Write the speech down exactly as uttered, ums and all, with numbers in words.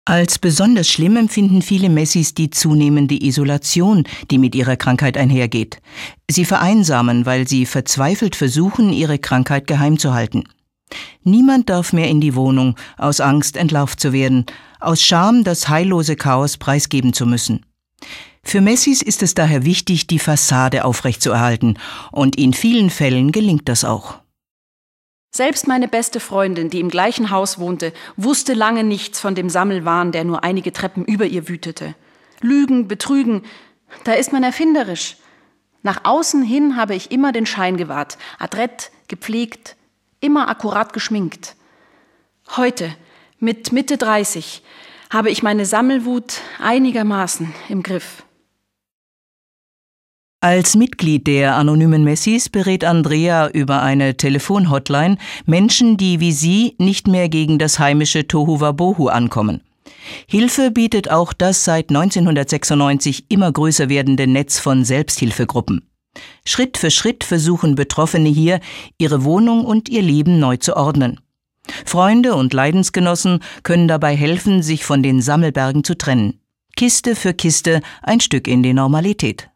Als besonders schlimm empfinden viele Messis die zunehmende Isolation, die mit ihrer Krankheit einhergeht. Sie vereinsamen, weil sie verzweifelt versuchen, ihre Krankheit geheim zu halten. Niemand darf mehr in die Wohnung, aus Angst entlarvt zu werden, aus Scham das heillose Chaos preisgeben zu müssen. Für Messis ist es daher wichtig, die Fassade aufrechtzuerhalten, und in vielen Fällen gelingt das auch. Selbst meine beste Freundin, die im gleichen Haus wohnte, wusste lange nichts von dem Sammelwahn, der nur einige Treppen über ihr wütete. Lügen, Betrügen, da ist man erfinderisch. Nach außen hin habe ich immer den Schein gewahrt, adrett, gepflegt, immer akkurat geschminkt. Heute, mit Mitte dreißig, habe ich meine Sammelwut einigermaßen im Griff. Als Mitglied der anonymen Messis berät Andrea über eine Telefonhotline Menschen, die wie sie nicht mehr gegen das heimische Tohuwabohu ankommen. Hilfe bietet auch das seit neunzehnhundertsechsundneunzig immer größer werdende Netz von Selbsthilfegruppen. Schritt für Schritt versuchen Betroffene hier, ihre Wohnung und ihr Leben neu zu ordnen. Freunde und Leidensgenossen können dabei helfen, sich von den Sammelbergen zu trennen. Kiste für Kiste ein Stück in die Normalität.